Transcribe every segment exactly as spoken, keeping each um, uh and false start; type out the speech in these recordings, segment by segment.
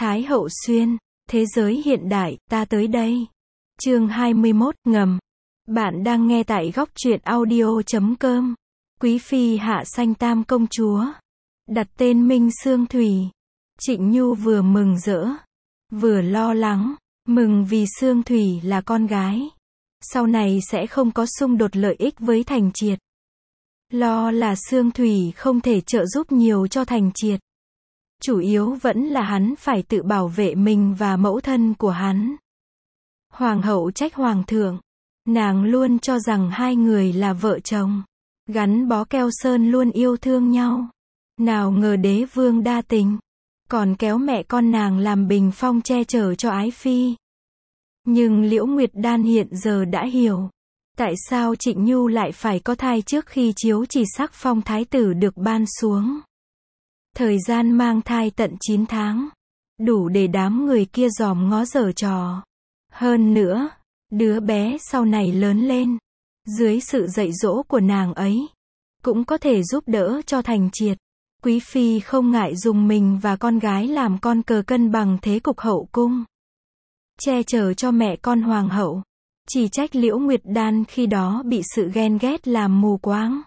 Thái hậu xuyên, thế giới hiện đại, ta tới đây. Chương hai mươi mốt, ngầm. Bạn đang nghe tại góc truyện audio chấm com. Quý phi hạ sanh tam công chúa. Đặt tên Minh Sương Thủy. Trịnh Nhu vừa mừng rỡ, vừa lo lắng. Mừng vì Sương Thủy là con gái, sau này sẽ không có xung đột lợi ích với Thành Triệt. Lo là Sương Thủy không thể trợ giúp nhiều cho Thành Triệt. Chủ yếu vẫn là hắn phải tự bảo vệ mình và mẫu thân của hắn. Hoàng hậu trách hoàng thượng. Nàng luôn cho rằng hai người là vợ chồng, gắn bó keo sơn luôn yêu thương nhau. Nào ngờ đế vương đa tình, còn kéo mẹ con nàng làm bình phong che chở cho ái phi. Nhưng Liễu Nguyệt Đan hiện giờ đã hiểu, tại sao Trịnh Nhu lại phải có thai trước khi chiếu chỉ sắc phong thái tử được ban xuống. Thời gian mang thai tận chín tháng, đủ để đám người kia dòm ngó giở trò. Hơn nữa, đứa bé sau này lớn lên, dưới sự dạy dỗ của nàng ấy, cũng có thể giúp đỡ cho Thành Triệt. Quý phi không ngại dùng mình và con gái làm con cờ cân bằng thế cục hậu cung, che chở cho mẹ con hoàng hậu. Chỉ trách Liễu Nguyệt Đan khi đó bị sự ghen ghét làm mù quáng.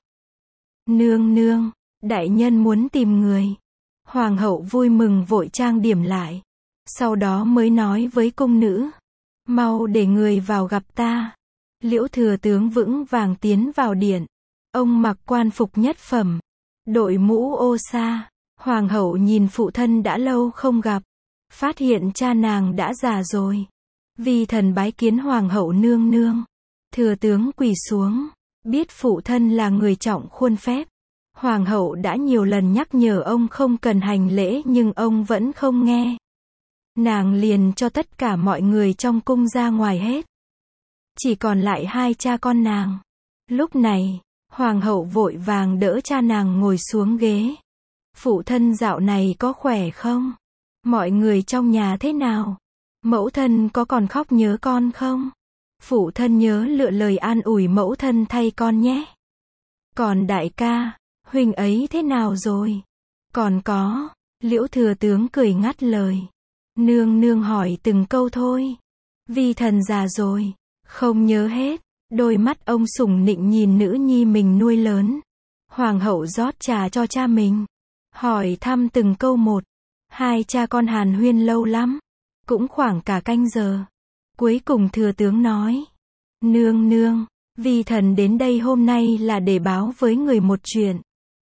Nương nương, đại nhân muốn tìm người. Hoàng hậu vui mừng vội trang điểm lại, sau đó mới nói với cung nữ, mau để người vào gặp ta. Liễu thừa tướng vững vàng tiến vào điện. Ông mặc quan phục nhất phẩm, đội mũ ô sa. Hoàng hậu nhìn phụ thân đã lâu không gặp, phát hiện cha nàng đã già rồi. Vi thần bái kiến hoàng hậu nương nương. Thừa tướng quỳ xuống, biết phụ thân là người trọng khuôn phép. Hoàng hậu đã nhiều lần nhắc nhở ông không cần hành lễ nhưng ông vẫn không nghe. Nàng liền cho tất cả mọi người trong cung ra ngoài hết, chỉ còn lại hai cha con nàng. Lúc này, hoàng hậu vội vàng đỡ cha nàng ngồi xuống ghế. Phụ thân dạo này có khỏe không? Mọi người trong nhà thế nào? Mẫu thân có còn khóc nhớ con không? Phụ thân nhớ lựa lời an ủi mẫu thân thay con nhé. Còn đại ca, huynh ấy thế nào rồi? Còn có, Liễu thừa tướng cười ngắt lời. Nương nương hỏi từng câu thôi. Vi thần già rồi, không nhớ hết. Đôi mắt ông sủng nịnh nhìn nữ nhi mình nuôi lớn. Hoàng hậu rót trà cho cha mình, hỏi thăm từng câu một. Hai cha con hàn huyên lâu lắm, cũng khoảng cả canh giờ. Cuối cùng thừa tướng nói, nương nương, vi thần đến đây hôm nay là để báo với người một chuyện.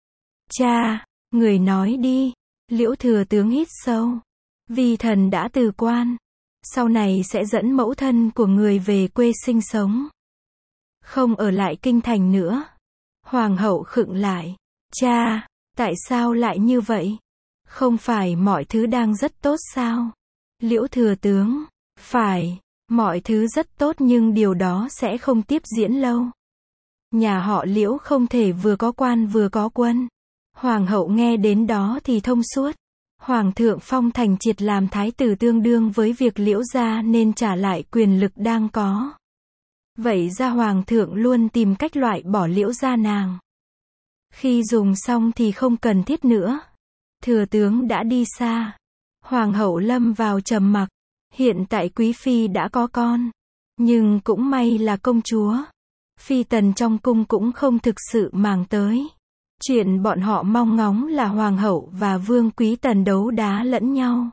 Cha, người nói đi. Liễu thừa tướng hít sâu. Vi thần đã từ quan, sau này sẽ dẫn mẫu thân của người về quê sinh sống, không ở lại kinh thành nữa. Hoàng hậu khựng lại. Cha, tại sao lại như vậy? Không phải mọi thứ đang rất tốt sao? Liễu thừa tướng, phải, mọi thứ rất tốt nhưng điều đó sẽ không tiếp diễn lâu. Nhà họ Liễu không thể vừa có quan vừa có quân. Hoàng hậu nghe đến đó thì thông suốt. Hoàng thượng phong Thành Triệt làm thái tử tương đương với việc Liễu gia nên trả lại quyền lực đang có. Vậy ra hoàng thượng luôn tìm cách loại bỏ Liễu gia nàng. Khi dùng xong thì không cần thiết nữa. Thừa tướng đã đi xa. Hoàng hậu lâm vào trầm mặc. Hiện tại quý phi đã có con, nhưng cũng may là công chúa. Phi tần trong cung cũng không thực sự màng tới. Chuyện bọn họ mong ngóng là hoàng hậu và vương quý tần đấu đá lẫn nhau.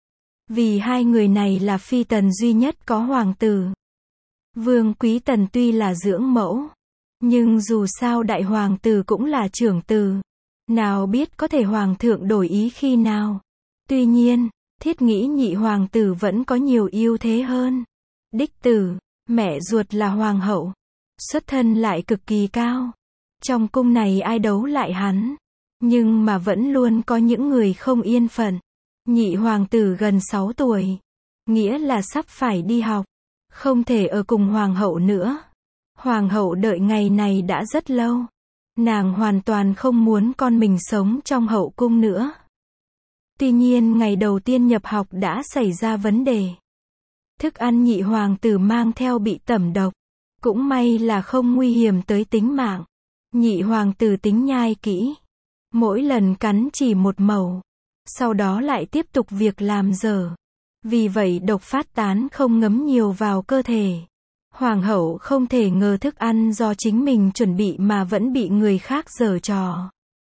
Vì hai người này là phi tần duy nhất có hoàng tử. Vương quý tần tuy là dưỡng mẫu, nhưng dù sao đại hoàng tử cũng là trưởng tử. Nào biết có thể hoàng thượng đổi ý khi nào. Tuy nhiên, thiết nghĩ nhị hoàng tử vẫn có nhiều ưu thế hơn. Đích tử, mẹ ruột là hoàng hậu, xuất thân lại cực kỳ cao. Trong cung này ai đấu lại hắn. Nhưng mà vẫn luôn có những người không yên phận. Nhị hoàng tử gần sáu tuổi, nghĩa là sắp phải đi học, không thể ở cùng hoàng hậu nữa. Hoàng hậu đợi ngày này đã rất lâu. Nàng hoàn toàn không muốn con mình sống trong hậu cung nữa. Tuy nhiên ngày đầu tiên nhập học đã xảy ra vấn đề. Thức ăn nhị hoàng tử mang theo bị tẩm độc. Cũng may là không nguy hiểm tới tính mạng. Nhị hoàng tử tính nhai kỹ, mỗi lần cắn chỉ một mẩu. sau đó lại tiếp tục việc làm dở. Vì vậy độc phát tán không ngấm nhiều vào cơ thể. Hoàng hậu không thể ngờ thức ăn do chính mình chuẩn bị mà vẫn bị người khác giở trò.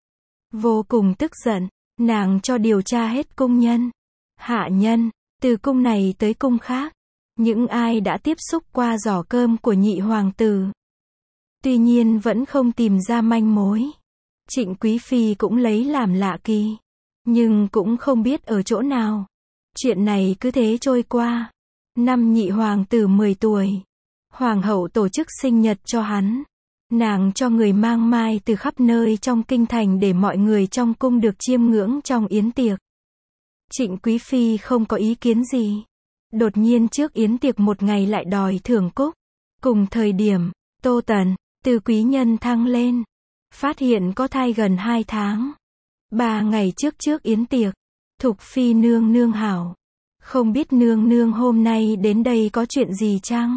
Vô cùng tức giận, nàng cho điều tra hết cung nhân, hạ nhân, từ cung này tới cung khác, những ai đã tiếp xúc qua giỏ cơm của nhị hoàng tử. Tuy nhiên vẫn không tìm ra manh mối. Trịnh Quý Phi cũng lấy làm lạ kỳ, nhưng cũng không biết ở chỗ nào. Chuyện này cứ thế trôi qua. Năm nhị hoàng tử mười tuổi, hoàng hậu tổ chức sinh nhật cho hắn. Nàng cho người mang mai từ khắp nơi trong kinh thành để mọi người trong cung được chiêm ngưỡng trong yến tiệc. Trịnh Quý Phi không có ý kiến gì. Đột nhiên trước yến tiệc một ngày lại đòi thưởng cúc. Cùng thời điểm, Tô Tần, từ quý nhân thăng lên. Phát hiện có thai gần hai tháng. Ba ngày trước trước yến tiệc, Thục Phi nương nương hảo. Không biết nương nương hôm nay đến đây có chuyện gì chăng?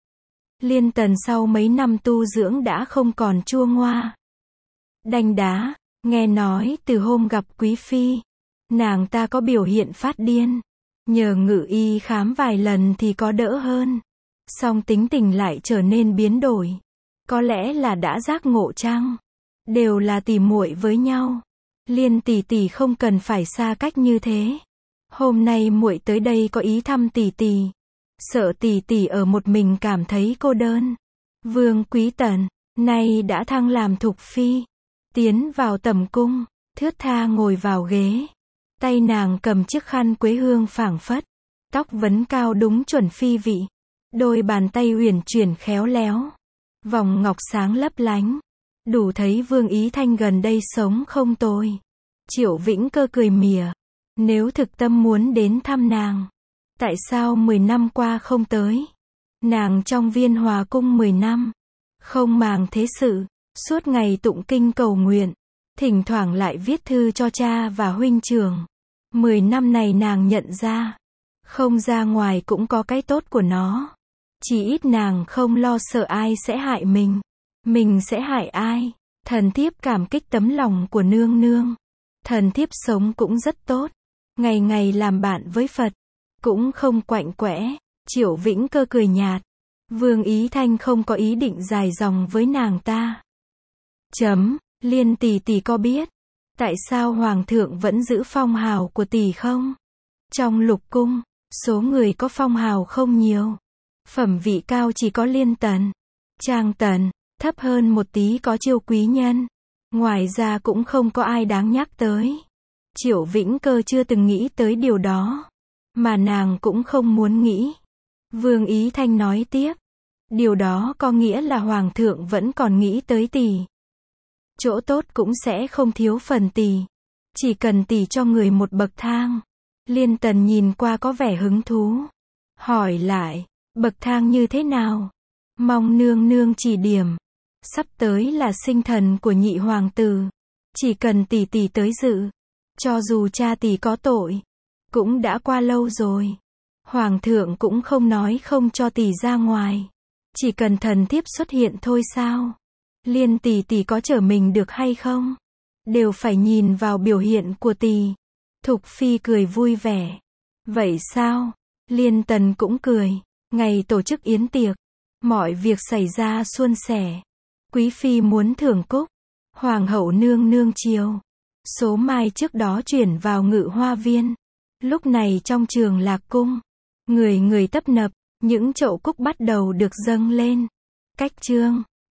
Liên Tần sau mấy năm tu dưỡng đã không còn chua ngoa. Đanh đá, nghe nói từ hôm gặp Quý Phi, nàng ta có biểu hiện phát điên. Nhờ ngự y khám vài lần thì có đỡ hơn. Song tính tình lại trở nên biến đổi. Có lẽ là đã giác ngộ chăng? Đều là tỉ muội với nhau. Liên tỷ tỷ không cần phải xa cách như thế. Hôm nay muội tới đây có ý thăm tỷ tỷ. Sợ tỷ tỷ ở một mình cảm thấy cô đơn. Vương Quý Tần, nay đã thăng làm Thục Phi. Tiến vào tầm cung, thướt tha ngồi vào ghế. Tay nàng cầm chiếc khăn quế hương phảng phất. Tóc vấn cao đúng chuẩn phi vị. Đôi bàn tay uyển chuyển khéo léo. Vòng ngọc sáng lấp lánh. Đủ thấy Vương Ý Thanh gần đây sống không tồi. Triệu Vĩnh Cơ cười mỉa. Nếu thực tâm muốn đến thăm nàng, tại sao mười năm qua không tới? Nàng trong Viên Hòa cung mười năm, không màng thế sự, suốt ngày tụng kinh cầu nguyện, thỉnh thoảng lại viết thư cho cha và huynh trưởng. Mười năm này nàng nhận ra, không ra ngoài cũng có cái tốt của nó. Chỉ ít nàng không lo sợ ai sẽ hại mình. Mình sẽ hại ai? Thần thiếp cảm kích tấm lòng của nương nương. Thần thiếp sống cũng rất tốt. Ngày ngày làm bạn với Phật. Cũng không quạnh quẽ. Triệu Vĩnh Cơ cười nhạt. Vương Ý Thanh không có ý định dài dòng với nàng ta. Chấm, Liên tỷ tỷ có biết tại sao Hoàng thượng vẫn giữ phong hào của tỷ không? Trong lục cung, số người có phong hào không nhiều. Phẩm vị cao chỉ có Liên Tần, Trang Tần, thấp hơn một tí có Chiêu quý nhân. Ngoài ra cũng không có ai đáng nhắc tới. Triệu Vĩnh Cơ chưa từng nghĩ tới điều đó. Mà nàng cũng không muốn nghĩ. Vương Ý Thanh nói tiếp. Điều đó có nghĩa là Hoàng thượng vẫn còn nghĩ tới tỷ. Chỗ tốt cũng sẽ không thiếu phần tỷ. Chỉ cần tỷ cho người một bậc thang. Liên Tần nhìn qua có vẻ hứng thú. Hỏi lại, bậc thang như thế nào? Mong nương nương chỉ điểm. Sắp tới là sinh thần của nhị hoàng tử. Chỉ cần tỷ tỷ tới dự. Cho dù cha tỷ có tội. Cũng đã qua lâu rồi. Hoàng thượng cũng không nói không cho tỷ ra ngoài. Chỉ cần thần thiếp xuất hiện thôi sao? Liên tỷ tỷ có trở mình được hay không? Đều phải nhìn vào biểu hiện của tỷ. Thục Phi cười vui vẻ. Vậy sao? Liên Tần cũng cười. Ngày tổ chức yến tiệc. Mọi việc xảy ra suôn sẻ. Quý Phi muốn thưởng cúc. Hoàng hậu nương nương chiều. Số mai trước đó chuyển vào Ngự Hoa Viên. Lúc này trong Trường Lạc Cung. Người người tấp nập. Những chậu cúc bắt đầu được dâng lên. Cách chương.